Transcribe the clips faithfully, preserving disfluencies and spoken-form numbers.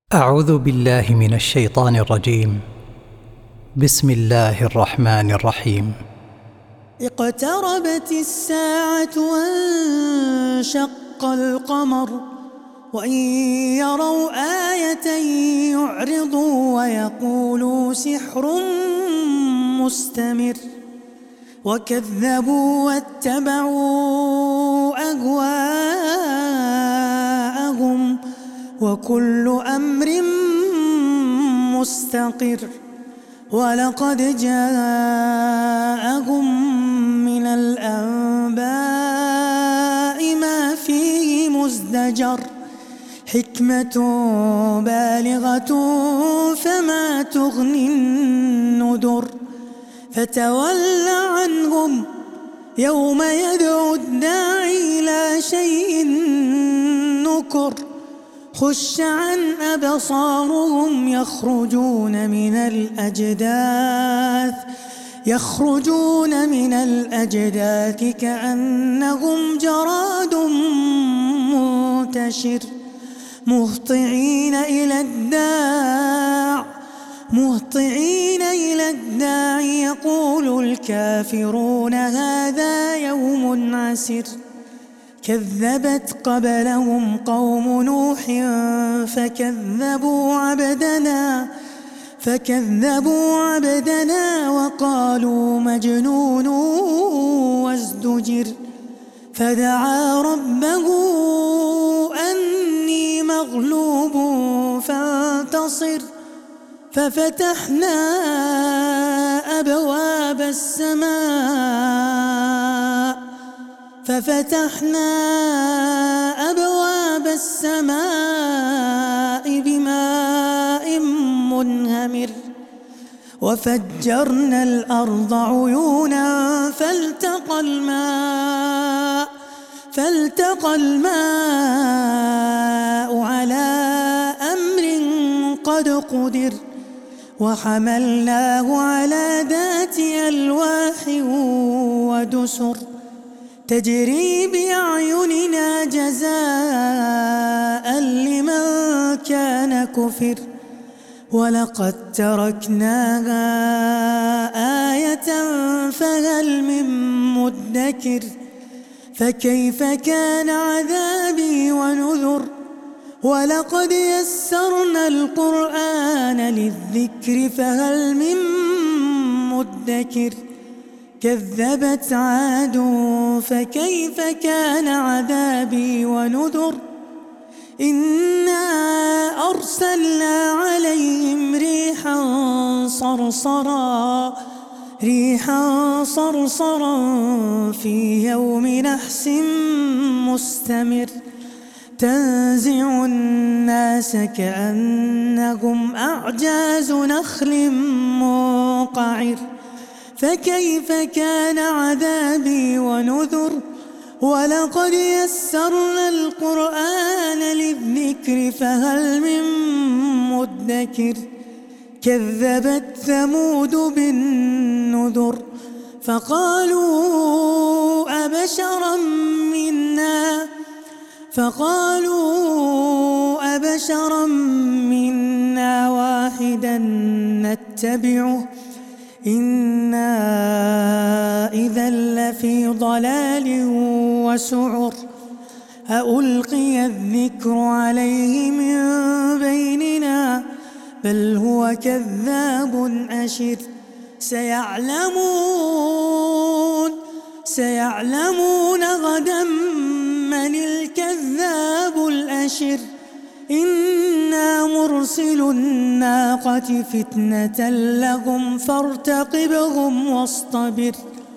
أعوذ بالله من الشيطان الرجيم. بسم الله الرحمن الرحيم. اقتربت الساعة وانشق القمر وإن يروا آية يعرضوا ويقولوا سحر مستمر وكذبوا واتبعوا أهواءهم وكل أمر مستقر ولقد جاءهم من الأنباء ما فيه مزدجر حكمة بالغة فما تغني النذر فتول عنهم يوم يدعو الداعي إلى شيء نكر خش عن أبصارهم يخرجون من الأجداث يخرجون من الأجداث كأنهم جراد منتشر مهطعين إلى الداع مهطعين إلى الداع يقول الكافرون هذا يوم عسر كذبت قبلهم قوم نوح فكذبوا عبدنا فكذبوا عبدنا وقالوا مجنون وازدجر فدعا ربه أني مغلوب فانتصر ففتحنا أبواب السماء ففتحنا أبواب السماء بماء منهمر وفجرنا الأرض عيونا فالتقى الماء فالتقى الماء على أمر قد قدر وحملناه على ذات ألواح ودسر تجري بأعيننا جزاء لمن كان كفر ولقد تركناها آية فهل من مدكر فكيف كان عذابي ونذر ولقد يسرنا القرآن للذكر فهل من مدكر كذبت عاد فكيف كان عذابي ونذر إنا أرسلنا عليهم ريحا صرصرا ريحا صرصرا في يوم نحس مستمر تنزع الناس كأنهم أعجاز نخل منقعر فكيف كان عذابي ونذر ولقد يسرنا القرآن للذكر فهل من مدكر كذبت ثمود بالنذر فقالوا أبشرا منا فقالوا أبشرا منا واحدا نتبعه إنا إذا لفي ضلال وسعر أألقي الذكر عليه من بيننا بل هو كذاب أشر سيعلمون سيعلمون غدا من الكذاب الأشر إنا مرسل الناقة فتنة لهم فارتقبهم واصطبر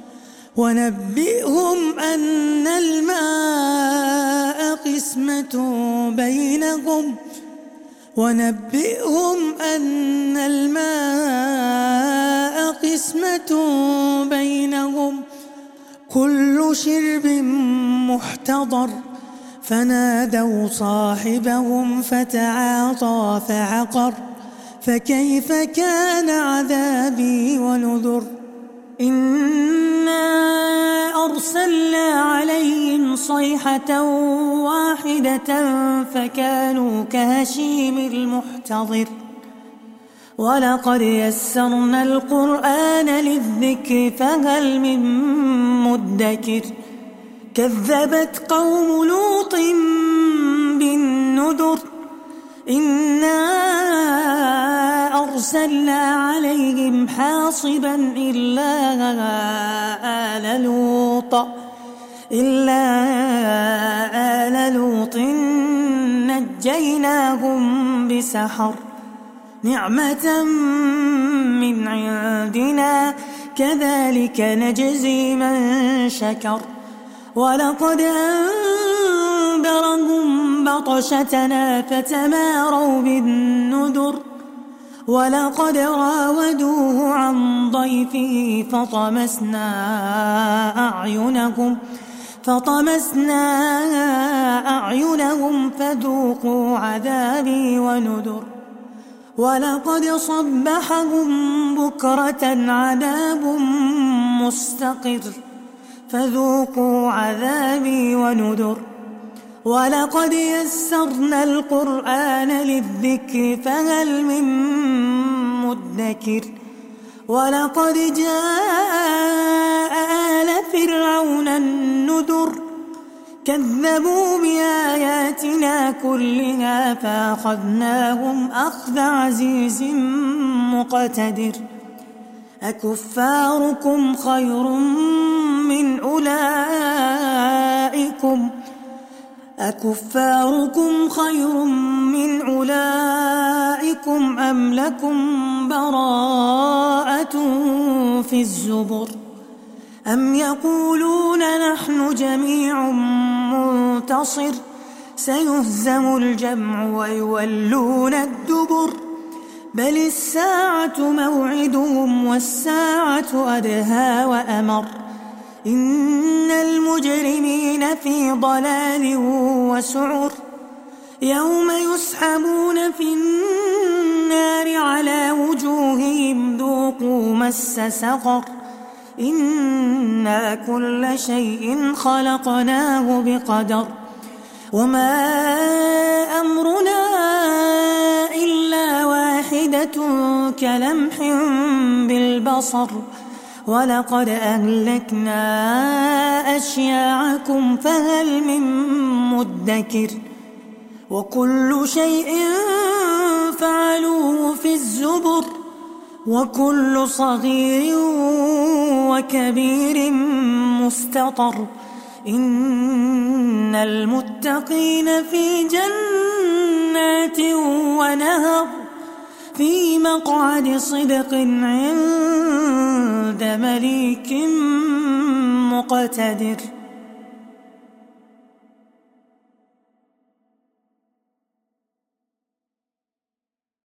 ونبئهم أن الماء قسمة بينهم ونبئهم أن الماء قسمة بينهم كل شرب محتضر فنادوا صاحبهم فتعاطى فعقر فكيف كان عذابي ونذر إنا أرسلنا عليهم صيحة واحدة فكانوا كهشيم المحتضر ولقد يسرنا القرآن للذكر فهل من مدكر كذبت قوم لوط بالنذر إنا أرسلنا عليهم حاصبا إلا آل لوط إلا آل لوط نجيناهم بسحر نعمة من عندنا كذلك نجزي من شكر ولقد أنذرهم بطشتنا فتماروا بالنذر ولقد راودوه عن ضيفه فطمسنا أعينهم فطمسنا أعينهم فذوقوا عذابي ونذر ولقد صبحهم بكرة عذاب مستقر فذوقوا عذابي ونذر ولقد يسرنا القرآن للذكر فهل من مدكر ولقد جاء آل فرعون النذر كذبوا بآياتنا كلها فأخذناهم أخذ عزيز مقتدر أكفاركم خير من أولئكم أكفاركم خير من أولئكم أم لكم براءة في الزبر أم يقولون نحن جميع منتصر سيهزم الجمع ويولون الدبر بل الساعة موعدهم والساعة أدهى وأمر إن المجرمين في ضلال وسعر يوم يسحبون في النار على وجوههم ذوقوا مس سقر إنا كل شيء خلقناه بقدر وما أمرنا إلا واحدة كلمح بالبصر ولقد أهلكنا أشياعكم فهل من مدكر وكل شيء فعلوه في الزبر وكل صغير وكبير مستطر إن المتقين في جنات ونهر في مقعد صدق عند مليك مقتدر.